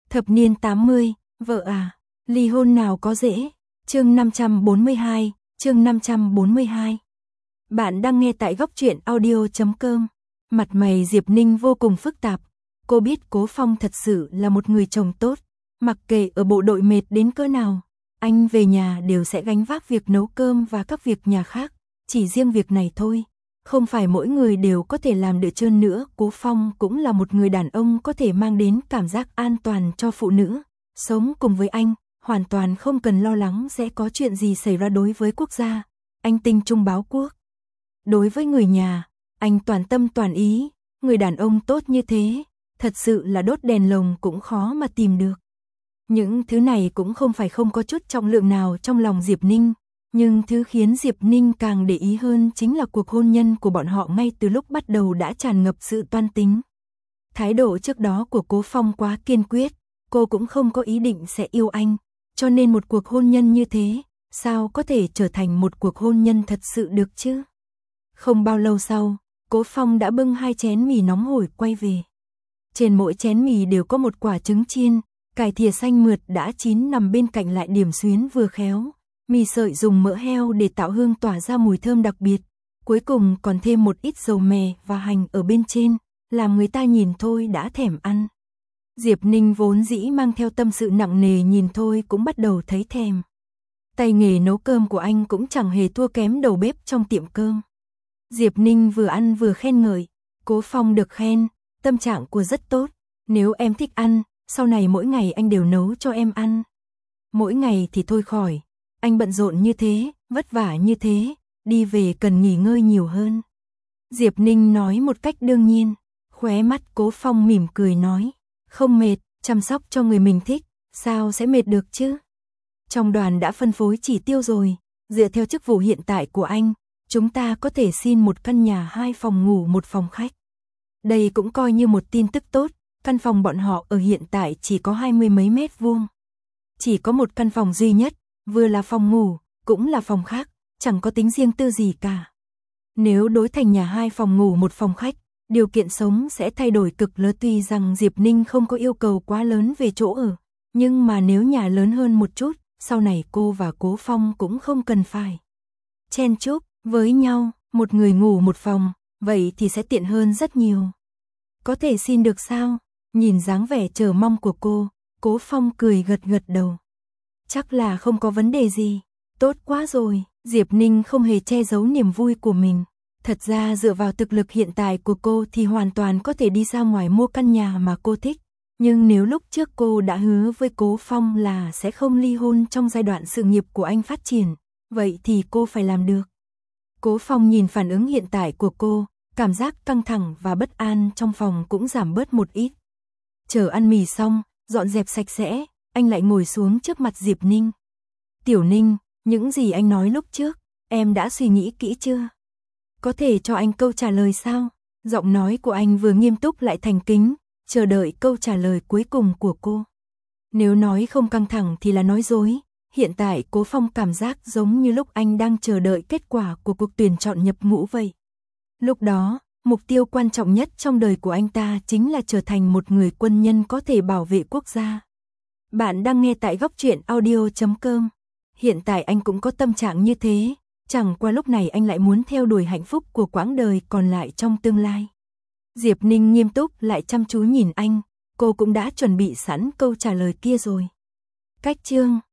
Thập niên 80, vợ à, ly hôn nào có dễ. Chương 542, chương 542. Bạn đang nghe tại góc truyện audio.com. Mặt mày Diệp Ninh vô cùng phức tạp. Cô biết Cố Phong thật sự là một người chồng tốt, mặc kệ ở bộ đội mệt đến cỡ nào, anh về nhà đều sẽ gánh vác việc nấu cơm và các việc nhà khác, chỉ riêng việc này thôi. Không phải mỗi người đều có thể làm được trơn nữa, Cố Phong cũng là một người đàn ông có thể mang đến cảm giác an toàn cho phụ nữ. Sống cùng với anh, hoàn toàn không cần lo lắng sẽ có chuyện gì xảy ra đối với quốc gia. Anh tinh trung báo quốc. Đối với người nhà, anh toàn tâm toàn ý, người đàn ông tốt như thế, thật sự là đốt đèn lồng cũng khó mà tìm được. Những thứ này cũng không phải không có chút trọng lượng nào trong lòng Diệp Ninh, nhưng thứ khiến Diệp Ninh càng để ý hơn chính là cuộc hôn nhân của bọn họ ngay từ lúc bắt đầu đã tràn ngập sự toan tính. Thái độ trước đó của Cố Phong quá kiên quyết, cô cũng không có ý định sẽ yêu anh, cho nên một cuộc hôn nhân như thế, sao có thể trở thành một cuộc hôn nhân thật sự được chứ? Không bao lâu sau, Cố Phong đã bưng 2 chén mì nóng hổi quay về. Trên mỗi chén mì đều có một quả trứng chiên, cải thìa xanh mượt đã chín nằm bên cạnh lại điểm xuyến vừa khéo. Mì sợi dùng mỡ heo để tạo hương tỏa ra mùi thơm đặc biệt, cuối cùng còn thêm một ít dầu mè và hành ở bên trên, làm người ta nhìn thôi đã thèm ăn. Diệp Ninh vốn dĩ mang theo tâm sự nặng nề nhìn thôi cũng bắt đầu thấy thèm. Tay nghề nấu cơm của anh cũng chẳng hề thua kém đầu bếp trong tiệm cơm. Diệp Ninh vừa ăn vừa khen ngợi, Cố Phong được khen, tâm trạng của rất tốt, nếu em thích ăn, sau này mỗi ngày anh đều nấu cho em ăn. Mỗi ngày thì thôi khỏi. Anh bận rộn như thế, vất vả như thế, đi về cần nghỉ ngơi nhiều hơn. Diệp Ninh nói một cách đương nhiên, khóe mắt Cố Phong mỉm cười nói, không mệt, chăm sóc cho người mình thích, sao sẽ mệt được chứ? Trong đoàn đã phân phối chỉ tiêu rồi, dựa theo chức vụ hiện tại của anh, chúng ta có thể xin một căn nhà 2 phòng ngủ 1 phòng khách. Đây cũng coi như một tin tức tốt, căn phòng bọn họ ở hiện tại chỉ có 20 mấy mét vuông. Chỉ có một căn phòng duy nhất, vừa là phòng ngủ, cũng là phòng khách, chẳng có tính riêng tư gì cả. Nếu đối thành nhà 2 phòng ngủ 1 phòng khách, điều kiện sống sẽ thay đổi cực lớn. Tuy rằng Diệp Ninh không có yêu cầu quá lớn về chỗ ở, nhưng mà nếu nhà lớn hơn một chút, sau này cô và Cố Phong cũng không cần phải chen chúc với nhau, một người ngủ 1 phòng, vậy thì sẽ tiện hơn rất nhiều. Có thể xin được sao? Nhìn dáng vẻ chờ mong của cô, Cố Phong cười gật gật đầu. Chắc là không có vấn đề gì, tốt quá rồi. Diệp Ninh không hề che giấu niềm vui của mình. Thật ra dựa vào thực lực hiện tại của cô thì hoàn toàn có thể đi ra ngoài mua căn nhà mà cô thích. Nhưng nếu lúc trước cô đã hứa với Cố Phong là sẽ không ly hôn trong giai đoạn sự nghiệp của anh phát triển, vậy thì cô phải làm được. Cố Phong nhìn phản ứng hiện tại của cô, cảm giác căng thẳng và bất an trong phòng cũng giảm bớt một ít. Chờ ăn mì xong, dọn dẹp sạch sẽ, anh lại ngồi xuống trước mặt Diệp Ninh. Tiểu Ninh, những gì anh nói lúc trước, em đã suy nghĩ kỹ chưa? Có thể cho anh câu trả lời sao? Giọng nói của anh vừa nghiêm túc lại thành kính, chờ đợi câu trả lời cuối cùng của cô. Nếu nói không căng thẳng thì là nói dối. Hiện tại Cố Phong cảm giác giống như lúc anh đang chờ đợi kết quả của cuộc tuyển chọn nhập ngũ vậy. Lúc đó, mục tiêu quan trọng nhất trong đời của anh ta chính là trở thành một người quân nhân có thể bảo vệ quốc gia. Bạn đang nghe tại góc truyện audio.com. Hiện tại anh cũng có tâm trạng như thế, chẳng qua lúc này anh lại muốn theo đuổi hạnh phúc của quãng đời còn lại trong tương lai. Diệp Ninh nghiêm túc lại chăm chú nhìn anh, cô cũng đã chuẩn bị sẵn câu trả lời kia rồi. Cách chương